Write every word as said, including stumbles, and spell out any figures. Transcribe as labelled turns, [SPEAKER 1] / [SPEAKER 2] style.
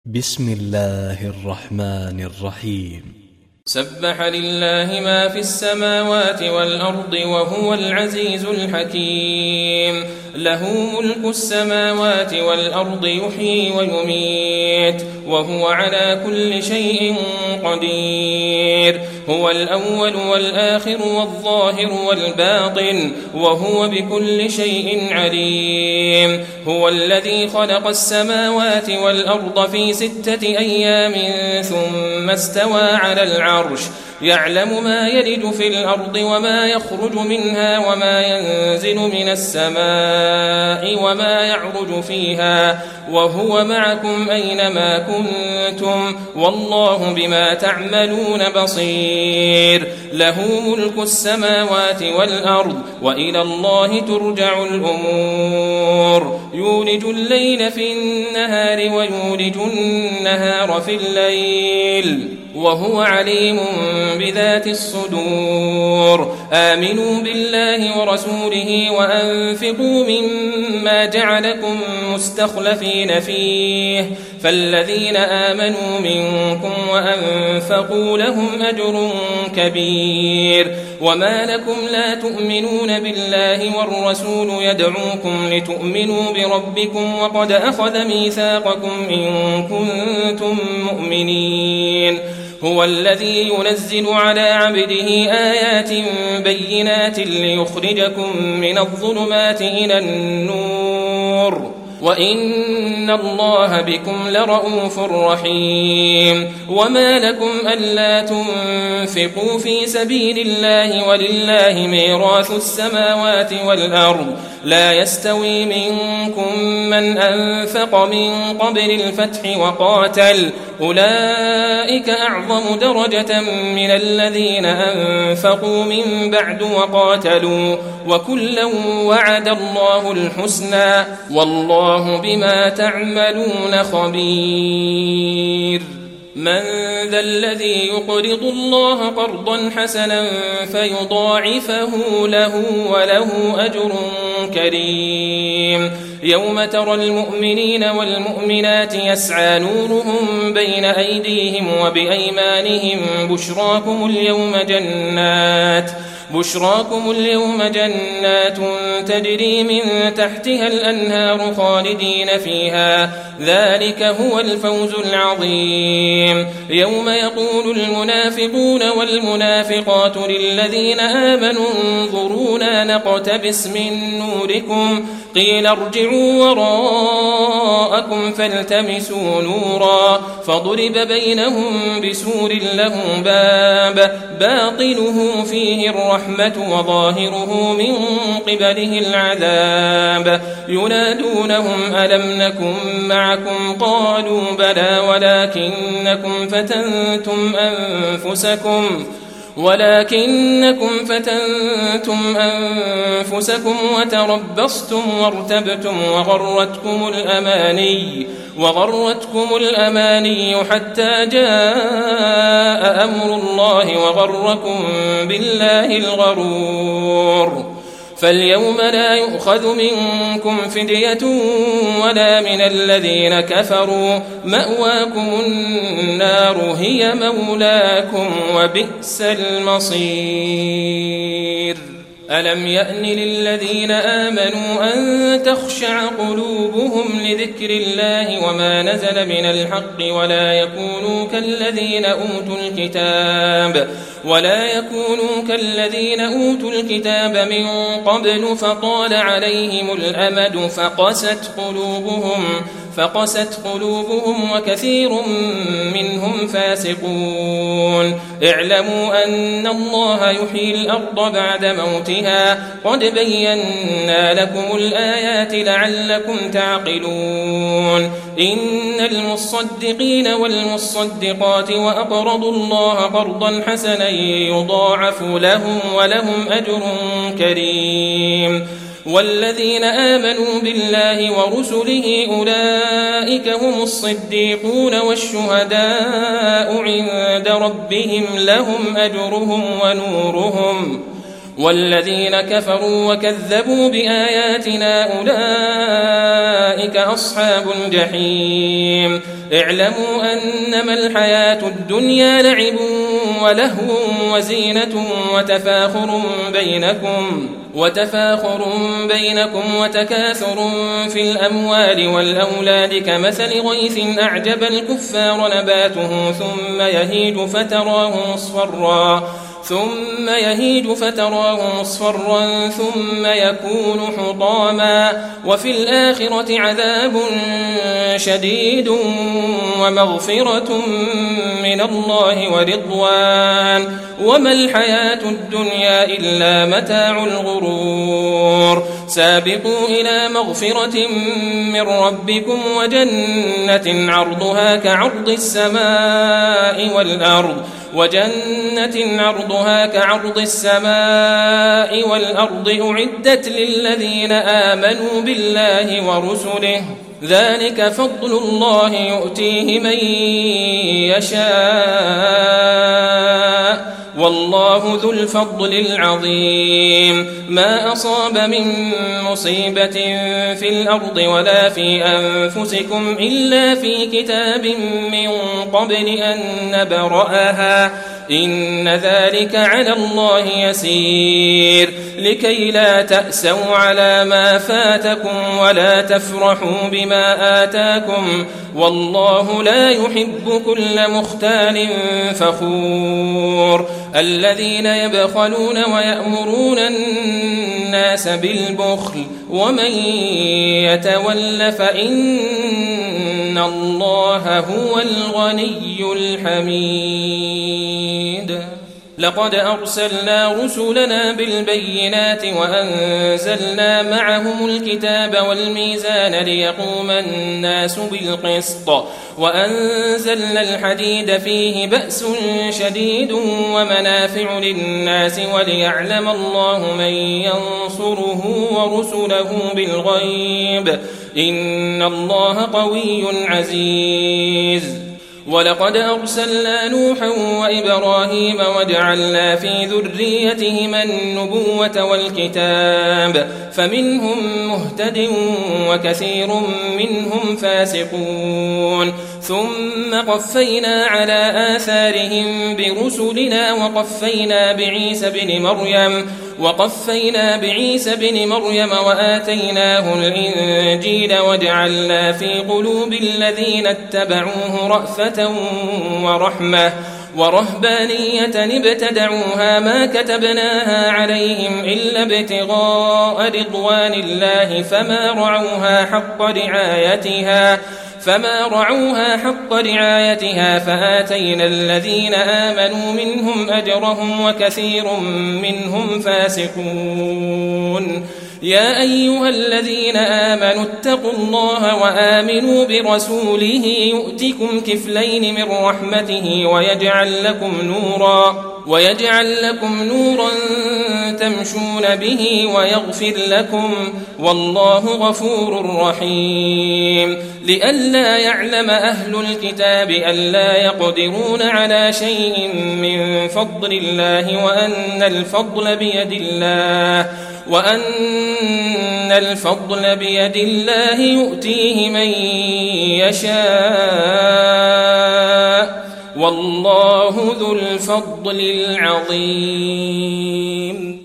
[SPEAKER 1] بسم الله الرحمن الرحيم.
[SPEAKER 2] سبح لله ما في السماوات والأرض وهو العزيز الحكيم. له ملك السماوات والأرض يحيي ويميت وهو على كل شيء قدير. هو الأول والآخر والظاهر والباطن وهو بكل شيء عليم. هو الذي خلق السماوات والأرض في ستة أيام ثم استوى على العرش يعلم ما يلج في الأرض وما يخرج منها وما ينزل من السماء وما يعرج فيها وهو معكم أينما كنتم والله بما تعملون بصير. له ملك السماوات والأرض وإلى الله ترجع الأمور. يولج الليل في النهار ويولج النهار في الليل وهو عليم بذات الصدور. آمنوا بالله ورسوله وأنفقوا مما جعلكم مستخلفين فيه فالذين آمنوا منكم وأنفقوا لهم أجر كبير. وما لكم لا تؤمنون بالله والرسول يدعوكم لتؤمنوا بربكم وقد أخذ ميثاقكم إن كنتم مؤمنين. هو الذي ينزل على عبده آيات بينات ليخرجكم من الظلمات إلى النور وإن الله بكم لرؤوف رحيم. وما لكم ألا تنفقوا في سبيل الله ولله ميراث السماوات والأرض لا يستوي منكم من أنفق من قبل الفتح وقاتل أولئك أعظم درجة من الذين أنفقوا من بعد وقاتلوا وكلا وعد الله الحسنى والله بما تعملون خبير. من ذا الذي يقرض الله قرضا حسنا فيضاعفه له وله أجر كريم. يوم ترى المؤمنين والمؤمنات يسعى نورهم بين أيديهم وبأيمانهم بشراكم اليوم جنات بشراكم اليوم جنات تجري من تحتها الأنهار خالدين فيها ذلك هو الفوز العظيم. يوم يقول المنافقون والمنافقات للذين آمنوا انظرونا نقتبس من نوركم قيل ارجعوا وراءكم فالتمسوا نورا فضرب بينهم بسور له باب باطنه فيه الرحمة وظاهره من قبله العذاب. ينادونهم ألم نكن معكم قالوا بلى ولكنكم فتنتم أنفسكم ولكنكم فتنتم أنفسكم وتربصتم وارتبتم وغرتكم الأماني وغرتكم الأماني حتى جاء أمر الله وغركم بالله الغرور. فاليوم لا يؤخذ منكم فدية ولا من الذين كفروا مأواكم النار هي مولاكم وبئس المصير. ألم يأن للذين آمنوا أن تخشع قلوبهم لذكر الله وما نزل من الحق ولا يكونوا كالذين أوتوا الكتاب ولا يكونوا كالذين أوتوا الكتاب من قبل فطال عليهم الأمد فقست قلوبهم فقست قلوبهم وكثير منهم فاسقون. اعلموا أن الله يحيي الأرض بعد موتها قد بينا لكم الآيات لعلكم تعقلون. إن المصدقين والمصدقات وأقرضوا الله قرضا حسنا يضاعف لهم ولهم أجر كريم. والذين آمنوا بالله ورسله أولئك هم الصديقون والشهداء عند ربهم لهم أجرهم ونورهم. والذين كفروا وكذبوا بآياتنا أولئك أصحاب الجحيم. اعلموا أنما الحياة الدنيا لعب ولهو وزينة وتفاخر بينكم وتفاخر بينكم وتكاثر في الأموال والأولاد كمثل غيث أعجب الكفار نباته ثم يهيج فتراه مصفرا ثم يهيج فتراه مصفرا ثم يكون حطاما وفي الآخرة عذاب شديد ومغفرة من الله ورضوان وما الحياة الدنيا إلا متاع الغرور سابقوا إلى مغفرة من ربكم وجنة عرضها كعرض السماء والأرض وجنة عرضها كعرض السماء والأرض أعدت للذين آمنوا بالله ورسله ذلك فضل الله يؤتيه من يشاء والله ذو الفضل العظيم ما أصاب من مصيبة في الأرض ولا في أنفسكم إلا في كتاب من قبل أن نبرأها إن ذلك على الله يسير لكي لا تأسوا على ما فاتكم ولا تفرحوا بما آتاكم والله لا يحب كل مختال فخور الذين يبخلون ويأمرون الناس بالبخل ومن يتول فإن الله هو الغني الحميد لقد أرسلنا رسلنا بالبينات وأنزلنا معهم الكتاب والميزان ليقوم الناس بالقسط وأنزلنا الحديد فيه بأس شديد ومنافع للناس وليعلم الله من ينصره ورسله بالغيب إن الله قوي عزيز ولقد أرسلنا نوحا وإبراهيم وجعلنا في ذريتهما النبوة والكتاب فمنهم مهتد وكثير منهم فاسقون ثم قفينا على آثارهم برسلنا وقفينا بعيسى بن مريم وقفينا بعيسى بن مريم وآتيناه الإنجيل وجعلنا في قلوب الذين اتبعوه رأفة ورحمة ورهبانية ابتدعوها ما كتبناها عليهم إلا ابتغاء رضوان الله فما رعوها حق رعايتها فما رعوها حق رعايتها فآتينا الذين آمنوا منهم أجرهم وكثير منهم فاسقون يا أيها الذين آمنوا اتقوا الله وآمنوا برسوله يؤتكم كفلين من رحمته ويجعل لكم نورا ويجعل لكم نورا تمشون به ويغفر لكم والله غفور رحيم لئلا يعلم أهل الكتاب ألا يقدرون على شيء من فضل الله وأن الفضل بيد الله وأن الفضل بيد الله يؤتيه من يشاء والله ذو الفضل العظيم